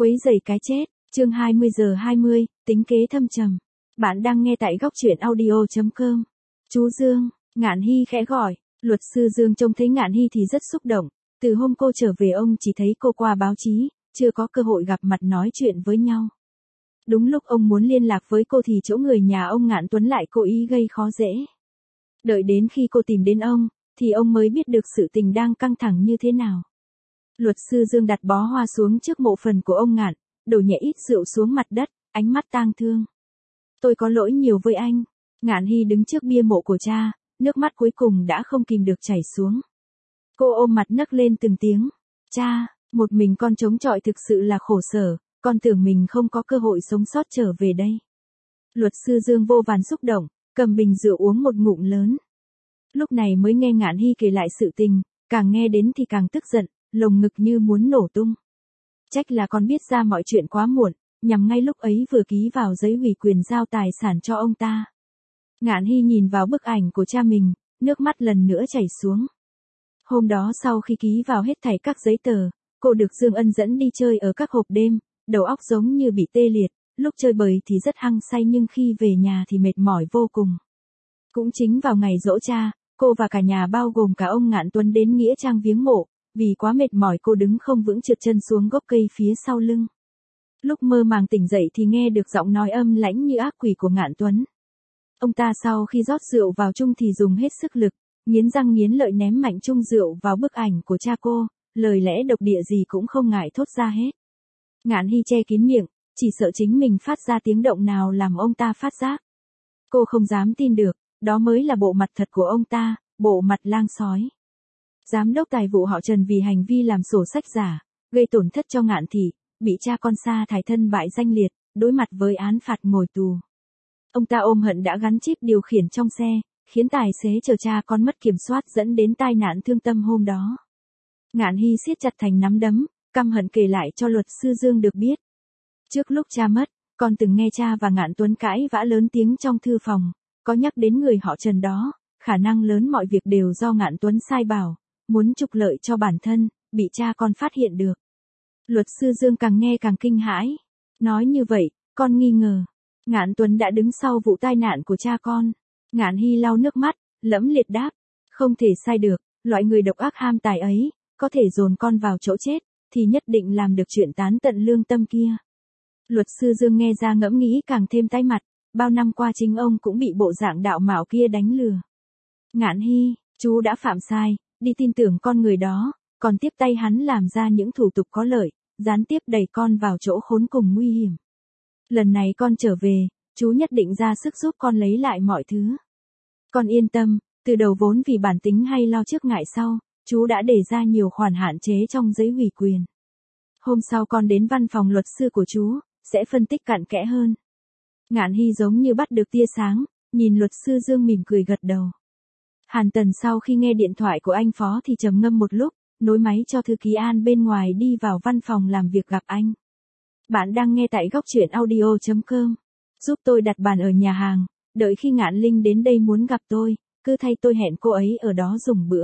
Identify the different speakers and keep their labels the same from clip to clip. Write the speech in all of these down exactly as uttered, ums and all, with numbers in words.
Speaker 1: Quấy rầy cái chết, chương hai mươi giờ hai mươi, tính kế thâm trầm. Bạn đang nghe tại góc truyện audio chấm com. Chú Dương, Ngạn Hy khẽ gọi, luật sư Dương trông thấy Ngạn Hy thì rất xúc động. Từ hôm cô trở về ông chỉ thấy cô qua báo chí, chưa có cơ hội gặp mặt nói chuyện với nhau. Đúng lúc ông muốn liên lạc với cô thì chỗ người nhà ông Ngạn Tuấn lại cố ý gây khó dễ. Đợi đến khi cô tìm đến ông, thì ông mới biết được sự tình đang căng thẳng như thế nào. Luật sư Dương đặt bó hoa xuống trước mộ phần của ông Ngạn, đổ nhẹ ít rượu xuống mặt đất, ánh mắt tang thương. Tôi có lỗi nhiều với anh. Ngạn Hy đứng trước bia mộ của cha, nước mắt cuối cùng đã không kìm được chảy xuống. Cô ôm mặt nấc lên từng tiếng. Cha, một mình con chống chọi thực sự là khổ sở, con tưởng mình không có cơ hội sống sót trở về đây. Luật sư Dương vô vàn xúc động, cầm bình rượu uống một ngụm lớn. Lúc này mới nghe Ngạn Hy kể lại sự tình, càng nghe đến thì càng tức giận, lồng ngực như muốn nổ tung. Trách là con biết ra mọi chuyện quá muộn, nhằm ngay lúc ấy vừa ký vào giấy ủy quyền giao tài sản cho ông ta. Ngạn Hy nhìn vào bức ảnh của cha mình, nước mắt lần nữa chảy xuống. Hôm đó sau khi ký vào hết thảy các giấy tờ, cô được Dương Ân dẫn đi chơi ở các hộp đêm, đầu óc giống như bị tê liệt, lúc chơi bời thì rất hăng say nhưng khi về nhà thì mệt mỏi vô cùng. Cũng chính vào ngày giỗ cha, cô và cả nhà bao gồm cả ông Ngạn Tuấn đến nghĩa trang viếng mộ, vì quá mệt mỏi cô đứng không vững trượt chân xuống gốc cây phía sau lưng. Lúc mơ màng tỉnh dậy thì nghe được giọng nói âm lãnh như ác quỷ của Ngạn Tuấn. Ông ta sau khi rót rượu vào chung thì dùng hết sức lực, nghiến răng nghiến lợi ném mạnh chung rượu vào bức ảnh của cha cô, lời lẽ độc địa gì cũng không ngại thốt ra hết. Ngạn Hy che kín miệng, chỉ sợ chính mình phát ra tiếng động nào làm ông ta phát giác. Cô không dám tin được, đó mới là bộ mặt thật của ông ta, bộ mặt lang sói. Giám đốc tài vụ họ Trần vì hành vi làm sổ sách giả, gây tổn thất cho Ngạn Thị, bị cha con sa thải thân bại danh liệt, đối mặt với án phạt ngồi tù. Ông ta ôm hận đã gắn chip điều khiển trong xe, khiến tài xế chở cha con mất kiểm soát dẫn đến tai nạn thương tâm hôm đó. Ngạn Hy siết chặt thành nắm đấm, căm hận kể lại cho luật sư Dương được biết. Trước lúc cha mất, con từng nghe cha và Ngạn Tuấn cãi vã lớn tiếng trong thư phòng, có nhắc đến người họ Trần đó, khả năng lớn mọi việc đều do Ngạn Tuấn sai bảo, muốn trục lợi cho bản thân, bị cha con phát hiện được. Luật sư Dương càng nghe càng kinh hãi. Nói như vậy, con nghi ngờ, Ngạn Tuấn đã đứng sau vụ tai nạn của cha con. Ngạn Hy lau nước mắt, lẫm liệt đáp, không thể sai được, loại người độc ác ham tài ấy, có thể dồn con vào chỗ chết, thì nhất định làm được chuyện tán tận lương tâm kia. Luật sư Dương nghe ra ngẫm nghĩ càng thêm tái mặt, bao năm qua chính ông cũng bị bộ dạng đạo mạo kia đánh lừa. Ngạn Hy, chú đã phạm sai, đi tin tưởng con người đó, còn tiếp tay hắn làm ra những thủ tục có lợi, gián tiếp đẩy con vào chỗ khốn cùng nguy hiểm. Lần này con trở về, chú nhất định ra sức giúp con lấy lại mọi thứ. Con yên tâm, từ đầu vốn vì bản tính hay lo trước ngại sau, chú đã đề ra nhiều khoản hạn chế trong giấy ủy quyền. Hôm sau con đến văn phòng luật sư của chú, sẽ phân tích cặn kẽ hơn. Ngạn Hy giống như bắt được tia sáng, nhìn luật sư Dương mỉm cười gật đầu. Hàn Tần sau khi nghe điện thoại của anh Phó thì trầm ngâm một lúc, nối máy cho thư ký An bên ngoài đi vào văn phòng làm việc gặp anh. Bạn đang nghe tại góc truyện audio chấm com. Giúp tôi đặt bàn ở nhà hàng, đợi khi Ngạn Linh đến đây muốn gặp tôi, cứ thay tôi hẹn cô ấy ở đó dùng bữa.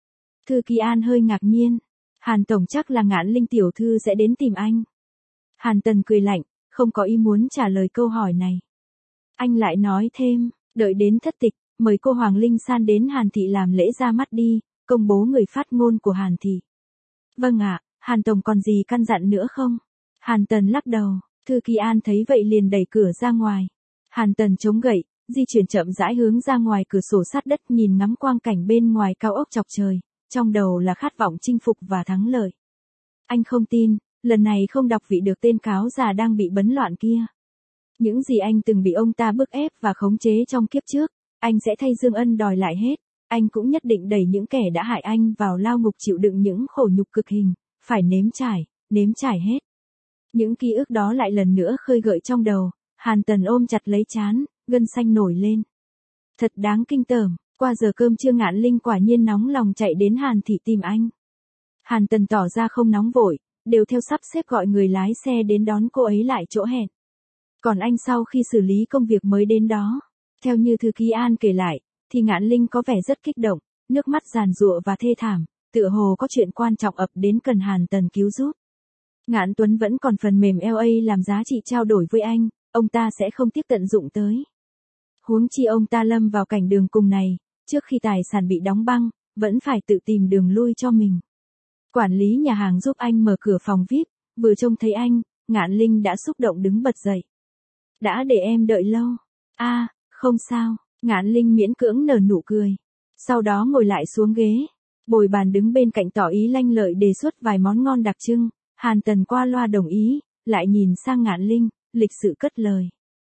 Speaker 1: Thư ký An hơi ngạc nhiên. Hàn Tổng chắc là Ngạn Linh tiểu thư sẽ đến tìm anh. Hàn Tần cười lạnh, không có ý muốn trả lời câu hỏi này. Anh lại nói thêm, đợi đến thất tịch, mời cô Hoàng Linh San đến Hàn Thị làm lễ ra mắt đi, công bố người phát ngôn của Hàn Thị. Vâng ạ, Hàn Tổng còn gì căn dặn nữa không? Hàn Tần lắc đầu, thư ký An thấy vậy liền đẩy cửa ra ngoài. Hàn Tần chống gậy, di chuyển chậm rãi hướng ra ngoài cửa sổ sát đất nhìn ngắm quang cảnh bên ngoài cao ốc chọc trời, trong đầu là khát vọng chinh phục và thắng lợi. Anh không tin, lần này không đọc vị được tên cáo già đang bị bấn loạn kia. Những gì anh từng bị ông ta bức ép và khống chế trong kiếp trước, anh sẽ thay Dương Ân đòi lại hết. Anh cũng nhất định đẩy những kẻ đã hại anh vào lao ngục chịu đựng những khổ nhục cực hình, phải nếm trải, nếm trải hết. Những ký ức đó lại lần nữa khơi gợi trong đầu, Hàn Tần ôm chặt lấy trán, gân xanh nổi lên. Thật đáng kinh tởm, qua giờ cơm trưa Ngạn Linh quả nhiên nóng lòng chạy đến Hàn Thị tìm anh. Hàn Tần tỏ ra không nóng vội, đều theo sắp xếp gọi người lái xe đến đón cô ấy lại chỗ hẹn. Còn anh sau khi xử lý công việc mới đến đó, theo như thư ký An kể lại, thì Ngạn Linh có vẻ rất kích động, nước mắt giàn giụa và thê thảm, tựa hồ có chuyện quan trọng ập đến cần Hàn Tần cứu giúp. Ngạn Tuấn vẫn còn phần mềm lờ a làm giá trị trao đổi với anh, ông ta sẽ không tiếp tận dụng tới. Huống chi ông ta lâm vào cảnh đường cùng này, trước khi tài sản bị đóng băng, vẫn phải tự tìm đường lui cho mình. Quản lý nhà hàng giúp anh mở cửa phòng vi ai pi, vừa trông thấy anh, Ngạn Linh đã xúc động đứng bật dậy. Đã để em đợi lâu. A, à, không sao, Ngạn Linh miễn cưỡng nở nụ cười. Sau đó ngồi lại xuống ghế. Bồi bàn đứng bên cạnh tỏ ý lanh lợi đề xuất vài món ngon đặc trưng. Hàn Tần qua loa đồng ý, lại nhìn sang Ngạn Linh, lịch sự cất lời.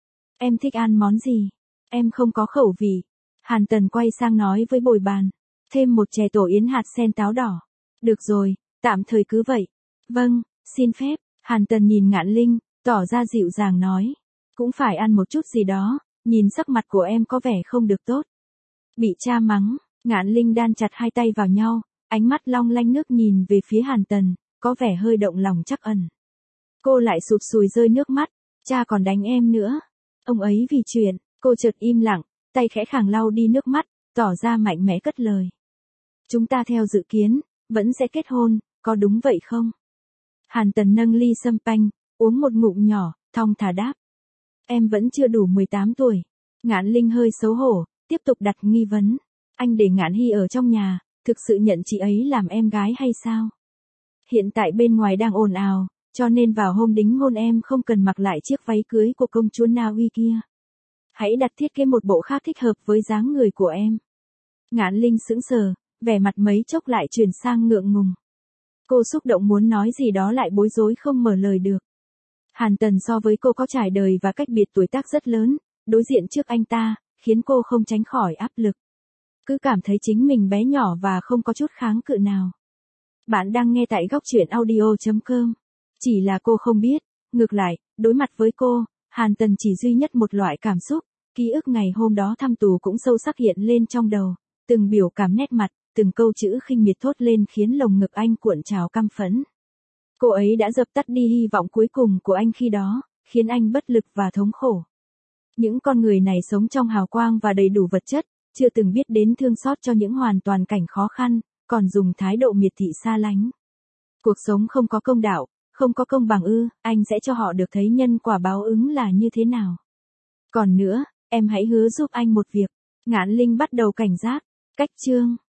Speaker 1: Em thích ăn món gì? Em không có khẩu vị. Hàn Tần quay sang nói với bồi bàn. Thêm một chè tổ yến hạt sen táo đỏ. Được rồi, tạm thời cứ vậy. Vâng, xin phép. Hàn Tần nhìn Ngạn Linh, tỏ ra dịu dàng nói. Cũng phải ăn một chút gì đó, nhìn sắc mặt của em có vẻ không được tốt. Bị cha mắng, Ngạn Linh đan chặt hai tay vào nhau, ánh mắt long lanh nước nhìn về phía Hàn Tần, có vẻ hơi động lòng trắc ẩn. Cô lại sụp sùi rơi nước mắt, cha còn đánh em nữa. Ông ấy vì chuyện, cô chợt im lặng, tay khẽ khàng lau đi nước mắt, tỏ ra mạnh mẽ cất lời. Chúng ta theo dự kiến, vẫn sẽ kết hôn, có đúng vậy không? Hàn Tần nâng ly sâm panh, uống một ngụm nhỏ, thong thả đáp. Em vẫn chưa đủ mười tám tuổi. Ngạn Linh hơi xấu hổ, tiếp tục đặt nghi vấn. Anh để Ngạn Hy ở trong nhà, thực sự nhận chị ấy làm em gái hay sao? Hiện tại bên ngoài đang ồn ào, cho nên vào hôm đính hôn em không cần mặc lại chiếc váy cưới của công chúa Na Uy kia. Hãy đặt thiết kế một bộ khác thích hợp với dáng người của em. Ngạn Linh sững sờ, vẻ mặt mấy chốc lại chuyển sang ngượng ngùng. Cô xúc động muốn nói gì đó lại bối rối không mở lời được. Hàn Tần so với cô có trải đời và cách biệt tuổi tác rất lớn, đối diện trước anh ta, khiến cô không tránh khỏi áp lực. Cứ cảm thấy chính mình bé nhỏ và không có chút kháng cự nào. Bạn đang nghe tại góc truyện audio chấm com. Chỉ là cô không biết, ngược lại, đối mặt với cô, Hàn Tần chỉ duy nhất một loại cảm xúc, ký ức ngày hôm đó thăm tù cũng sâu sắc hiện lên trong đầu, từng biểu cảm nét mặt, từng câu chữ khinh miệt thốt lên khiến lồng ngực anh cuộn trào căm phẫn. Cô ấy đã dập tắt đi hy vọng cuối cùng của anh khi đó, khiến anh bất lực và thống khổ. Những con người này sống trong hào quang và đầy đủ vật chất, chưa từng biết đến thương xót cho những hoàn toàn cảnh khó khăn, còn dùng thái độ miệt thị xa lánh. Cuộc sống không có công đạo, không có công bằng ư, anh sẽ cho họ được thấy nhân quả báo ứng là như thế nào. Còn nữa, em hãy hứa giúp anh một việc. Ngạn Linh bắt đầu cảnh giác. Cách chương